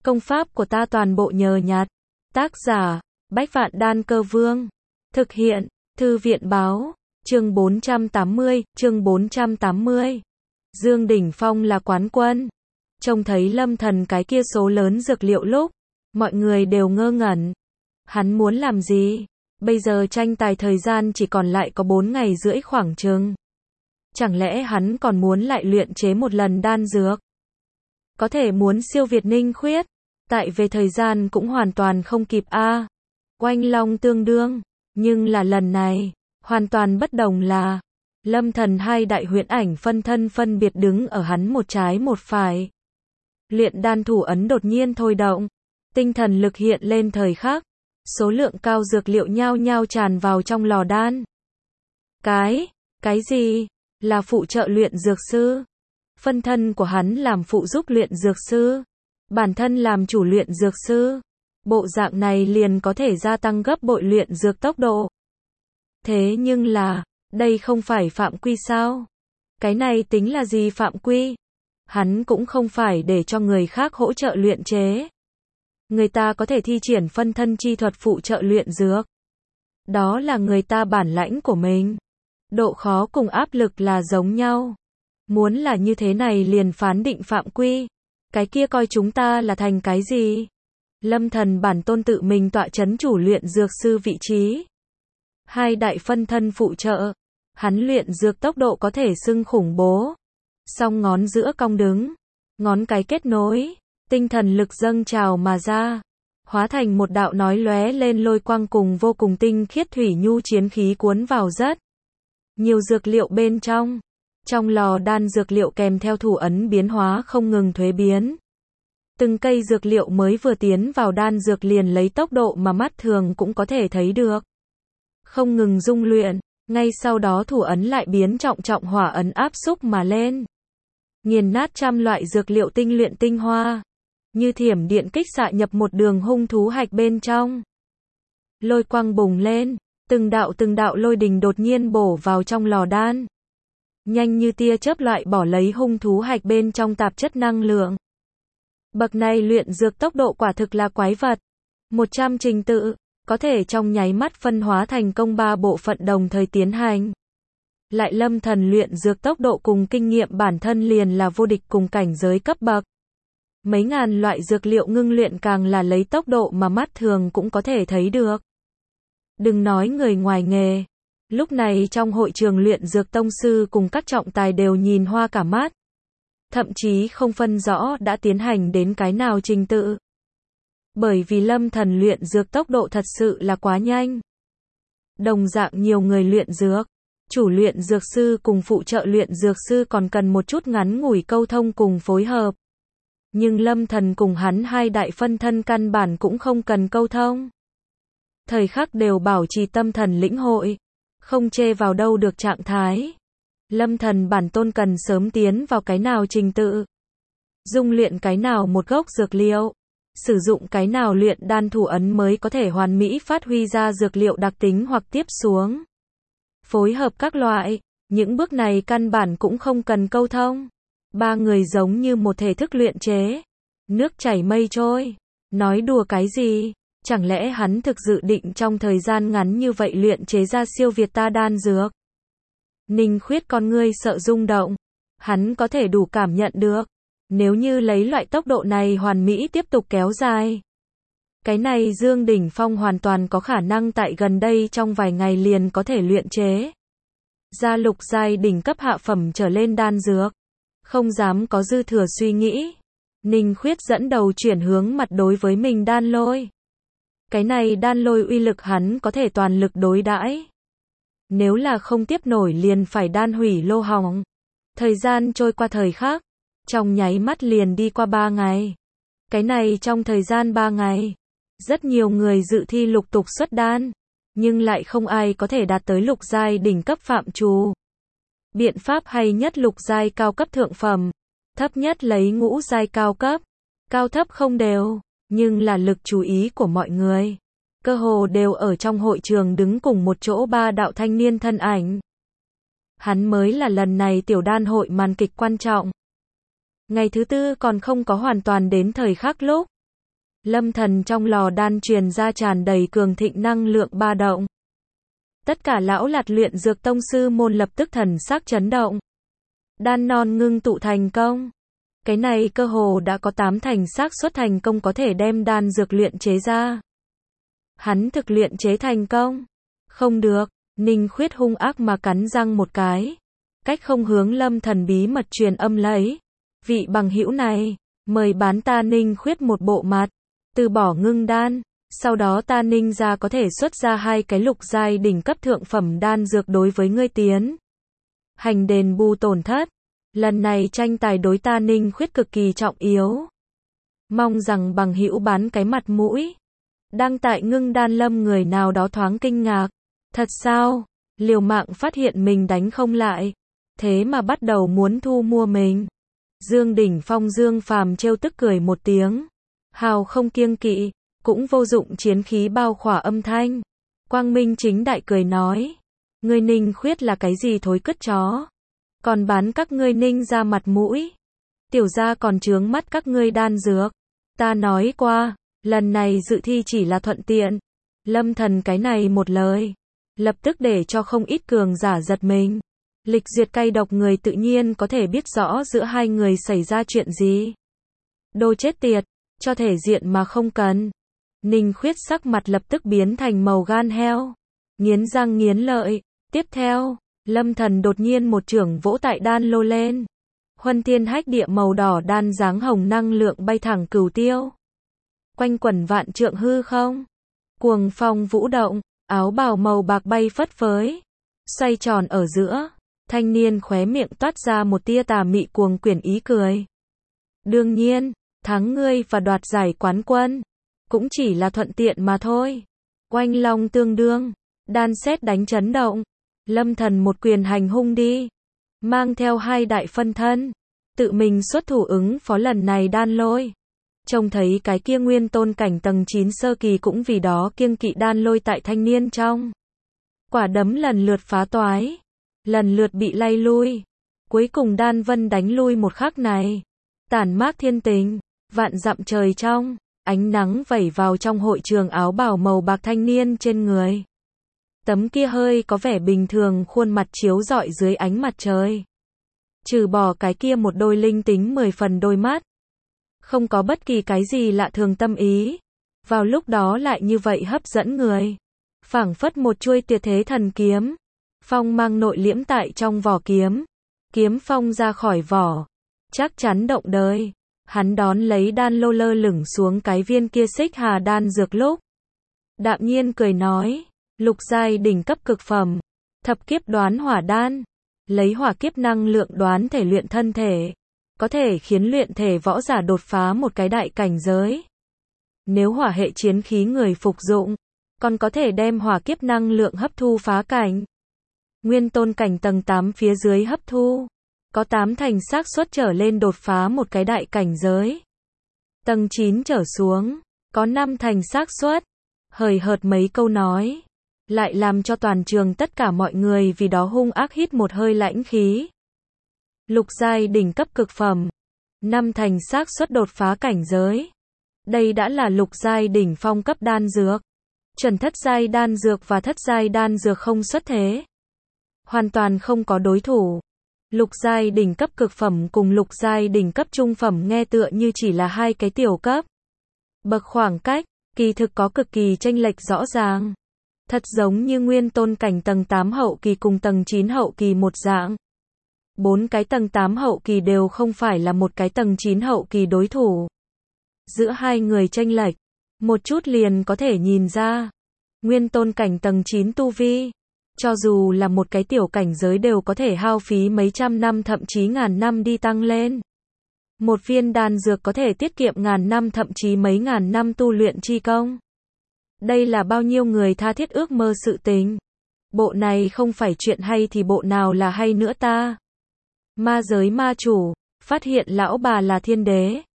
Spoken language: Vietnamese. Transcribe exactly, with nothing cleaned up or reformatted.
Công pháp của ta toàn bộ nhờ nhặt. Tác giả, Bách Vạn Đan Cơ Vương. Thực hiện, Thư viện Báo. Chương bốn trăm tám mươi, chương bốn trăm tám mươi. Dương Đỉnh Phong là quán quân. Trông thấy Lâm Thần cái kia số lớn dược liệu lúc, mọi người đều ngơ ngẩn. Hắn muốn làm gì? Bây giờ tranh tài thời gian chỉ còn lại có bốn ngày rưỡi khoảng chừng. Chẳng lẽ hắn còn muốn lại luyện chế một lần đan dược? Có thể muốn siêu việt Ninh Khuyết, tại về thời gian cũng hoàn toàn không kịp a. À. Oanh long tương đương, nhưng là lần này, hoàn toàn bất đồng là, Lâm Thần hai đại huyễn ảnh phân thân phân biệt đứng ở hắn một trái một phải. Luyện đan thủ ấn đột nhiên thôi động, tinh thần lực hiện lên thời khắc, số lượng cao dược liệu nhao nhao tràn vào trong lò đan. Cái, cái gì? Là phụ trợ luyện dược sư. Phân thân của hắn làm phụ giúp luyện dược sư, bản thân làm chủ luyện dược sư. Bộ dạng này liền có thể gia tăng gấp bội luyện dược tốc độ. Thế nhưng là, đây không phải phạm quy sao? Cái này tính là gì phạm quy? Hắn cũng không phải để cho người khác hỗ trợ luyện chế. Người ta có thể thi triển phân thân chi thuật phụ trợ luyện dược. Đó là người ta bản lãnh của mình. Độ khó cùng áp lực là giống nhau. Muốn là như thế này liền phán định phạm quy. Cái kia coi chúng ta là thành cái gì? Lâm Thần bản tôn tự mình tọa chấn chủ luyện dược sư vị trí. Hai đại phân thân phụ trợ. Hắn luyện dược tốc độ có thể xưng khủng bố. Song ngón giữa cong đứng. Ngón cái kết nối. Tinh thần lực dâng trào mà ra. Hóa thành một đạo nói lóe lên lôi quang cùng vô cùng tinh khiết thủy nhu chiến khí cuốn vào rất nhiều dược liệu bên trong. Trong lò đan dược liệu kèm theo thủ ấn biến hóa không ngừng thuế biến. Từng cây dược liệu mới vừa tiến vào đan dược liền lấy tốc độ mà mắt thường cũng có thể thấy được. Không ngừng dung luyện, ngay sau đó thủ ấn lại biến trọng trọng hỏa ấn áp xúc mà lên. Nghiền nát trăm loại dược liệu tinh luyện tinh hoa. Như thiểm điện kích xạ nhập một đường hung thú hạch bên trong. Lôi quang bùng lên, từng đạo từng đạo lôi đình đột nhiên bổ vào trong lò đan. Nhanh như tia chớp loại bỏ lấy hung thú hạch bên trong tạp chất năng lượng. Bậc này luyện dược tốc độ quả thực là quái vật. một trăm trình tự, có thể trong nháy mắt phân hóa thành công ba bộ phận đồng thời tiến hành. Lại Lâm Thần luyện dược tốc độ cùng kinh nghiệm bản thân liền là vô địch cùng cảnh giới cấp bậc. Mấy ngàn loại dược liệu ngưng luyện càng là lấy tốc độ mà mắt thường cũng có thể thấy được. Đừng nói người ngoài nghề. Lúc này trong hội trường luyện dược tông sư cùng các trọng tài đều nhìn hoa cả mắt. Thậm chí không phân rõ đã tiến hành đến cái nào trình tự. Bởi vì Lâm Thần luyện dược tốc độ thật sự là quá nhanh. Đồng dạng nhiều người luyện dược, chủ luyện dược sư cùng phụ trợ luyện dược sư còn cần một chút ngắn ngủi câu thông cùng phối hợp. Nhưng Lâm Thần cùng hắn hai đại phân thân căn bản cũng không cần câu thông. Thời khắc đều bảo trì tâm thần lĩnh hội, không chê vào đâu được trạng thái. Lâm Thần bản tôn cần sớm tiến vào cái nào trình tự, dung luyện cái nào một gốc dược liệu, sử dụng cái nào luyện đan thủ ấn mới có thể hoàn mỹ phát huy ra dược liệu đặc tính hoặc tiếp xuống. Phối hợp các loại, những bước này căn bản cũng không cần câu thông. Ba người giống như một thể thức luyện chế. Nước chảy mây trôi. Nói đùa cái gì? Chẳng lẽ hắn thực dự định trong thời gian ngắn như vậy luyện chế ra siêu việt ta đan dược? Ninh Khuyết con ngươi sợ rung động. Hắn có thể đủ cảm nhận được. Nếu như lấy loại tốc độ này hoàn mỹ tiếp tục kéo dài. Cái này Dương Đỉnh Phong hoàn toàn có khả năng tại gần đây trong vài ngày liền có thể luyện chế ra lục giai đỉnh cấp hạ phẩm trở lên đan dược. Không dám có dư thừa suy nghĩ. Ninh Khuyết dẫn đầu chuyển hướng mặt đối với mình đan lôi. Cái này đan lôi uy lực hắn có thể toàn lực đối đãi. Nếu là không tiếp nổi liền phải đan hủy lô hỏng. Thời gian trôi qua thời khắc, trong nháy mắt liền đi qua ba ngày. Cái này trong thời gian ba ngày, rất nhiều người dự thi lục tục xuất đan, nhưng lại không ai có thể đạt tới lục giai đỉnh cấp phạm trù. Biện pháp hay nhất lục giai cao cấp thượng phẩm, thấp nhất lấy ngũ giai cao cấp, cao thấp không đều, nhưng là lực chú ý của mọi người. Cơ hồ đều ở trong hội trường đứng cùng một chỗ ba đạo thanh niên thân ảnh. Hắn mới là lần này tiểu đan hội màn kịch quan trọng. Ngày thứ tư còn không có hoàn toàn đến thời khắc lúc, Lâm thần trong lò đan truyền ra tràn đầy cường thịnh năng lượng ba động. Tất cả lão lạt luyện dược tông sư môn lập tức thần sắc chấn động. Đan non ngưng tụ thành công. Cái này cơ hồ đã có tám thành xác suất thành công có thể đem đan dược luyện chế ra. Hắn thực luyện chế thành công. Không được, Ninh Khuyết hung ác mà cắn răng một cái. Cách không hướng Lâm thần bí mật truyền âm lấy. Vị bằng hữu này, mời bán ta Ninh Khuyết một bộ mặt. Từ bỏ ngưng đan. Sau đó ta Ninh ra có thể xuất ra hai cái lục giai đỉnh cấp thượng phẩm đan dược đối với ngươi tiến hành đền bù tổn thất. Lần này tranh tài đối ta Ninh Khuyết cực kỳ trọng yếu. Mong rằng bằng hữu bán cái mặt mũi. Đang tại ngưng đan lâm người nào đó thoáng kinh ngạc. Thật sao? Liều mạng phát hiện mình đánh không lại. Thế mà bắt đầu muốn thu mua mình. Dương Đỉnh Phong Dương Phàm trêu tức cười một tiếng. Hào không kiêng kỵ, cũng vô dụng chiến khí bao khỏa âm thanh. Quang Minh chính đại cười nói. Ngươi Ninh Khuyết là cái gì thối cứt chó? Còn bán các ngươi Ninh ra mặt mũi. Tiểu gia còn chướng mắt các ngươi đan dược. Ta nói qua, lần này dự thi chỉ là thuận tiện. Lâm thần cái này một lời. Lập tức để cho không ít cường giả giật mình. Lịch duyệt cay độc người tự nhiên có thể biết rõ giữa hai người xảy ra chuyện gì. Đồ chết tiệt, cho thể diện mà không cần. Ninh Khuyết sắc mặt lập tức biến thành màu gan heo. Nghiến răng nghiến lợi. Tiếp theo, Lâm thần đột nhiên một chưởng vỗ tại đan lô lên. Huân thiên hách địa màu đỏ đan dáng hồng năng lượng bay thẳng cửu tiêu. Quanh quẩn vạn trượng hư không. Cuồng phong vũ động, áo bào màu bạc bay phất phới. Xoay tròn ở giữa, thanh niên khóe miệng toát ra một tia tà mị cuồng quyển ý cười. Đương nhiên, thắng ngươi và đoạt giải quán quân. Cũng chỉ là thuận tiện mà thôi. Oanh long tương đương, đan sét đánh chấn động. Lâm thần một quyền hành hung đi. Mang theo hai đại phân thân. Tự mình xuất thủ ứng phó lần này đan lôi. Trông thấy cái kia nguyên tôn cảnh tầng chín sơ kỳ cũng vì đó kiêng kỵ đan lôi tại thanh niên trong. Quả đấm lần lượt phá toái. Lần lượt bị lay lui. Cuối cùng đan vân đánh lui một khắc này. Tản mát thiên tình. Vạn dặm trời trong. Ánh nắng vẩy vào trong hội trường áo bào màu bạc thanh niên trên người. Tấm kia hơi có vẻ bình thường khuôn mặt chiếu rọi dưới ánh mặt trời. Trừ bỏ cái kia một đôi linh tính mười phần đôi mắt. Không có bất kỳ cái gì lạ thường tâm ý. Vào lúc đó lại như vậy hấp dẫn người. Phảng phất một chuôi tuyệt thế thần kiếm. Phong mang nội liễm tại trong vỏ kiếm. Kiếm phong ra khỏi vỏ. Chắc chắn động đời. Hắn đón lấy đan lô lơ lửng xuống cái viên kia xích hà đan dược lúc. Đạm nhiên cười nói. Lục giai đỉnh cấp cực phẩm. Thập kiếp đoán hỏa đan. Lấy hỏa kiếp năng lượng đoán thể luyện thân thể. Có thể khiến luyện thể võ giả đột phá một cái đại cảnh giới. Nếu hỏa hệ chiến khí người phục dụng, còn có thể đem hỏa kiếp năng lượng hấp thu phá cảnh. Nguyên tôn cảnh tầng tám phía dưới hấp thu. Có tám thành xác suất trở lên đột phá một cái đại cảnh giới. Tầng chín trở xuống, có năm thành xác suất. Hời hợt mấy câu nói. Lại làm cho toàn trường tất cả mọi người vì đó hung ác hít một hơi lãnh khí. Lục giai đỉnh cấp cực phẩm. Năm thành xác suất đột phá cảnh giới. Đây đã là lục giai đỉnh phong cấp đan dược. Chuẩn thất giai đan dược và thất giai đan dược không xuất thế. Hoàn toàn không có đối thủ. Lục giai đỉnh cấp cực phẩm cùng lục giai đỉnh cấp trung phẩm nghe tựa như chỉ là hai cái tiểu cấp. Bậc khoảng cách, kỳ thực có cực kỳ chênh lệch rõ ràng. Thật giống như nguyên tôn cảnh tầng tám hậu kỳ cùng tầng chín hậu kỳ một dạng. Bốn cái tầng tám hậu kỳ đều không phải là một cái tầng chín hậu kỳ đối thủ. Giữa hai người chênh lệch, một chút liền có thể nhìn ra. Nguyên tôn cảnh tầng chín tu vi, cho dù là một cái tiểu cảnh giới đều có thể hao phí mấy trăm năm thậm chí ngàn năm đi tăng lên. Một viên đan dược có thể tiết kiệm ngàn năm thậm chí mấy ngàn năm tu luyện chi công. Đây là bao nhiêu người tha thiết ước mơ sự tình. Bộ này không phải chuyện hay thì bộ nào là hay nữa ta. Ma giới ma chủ, phát hiện lão bà là thiên đế.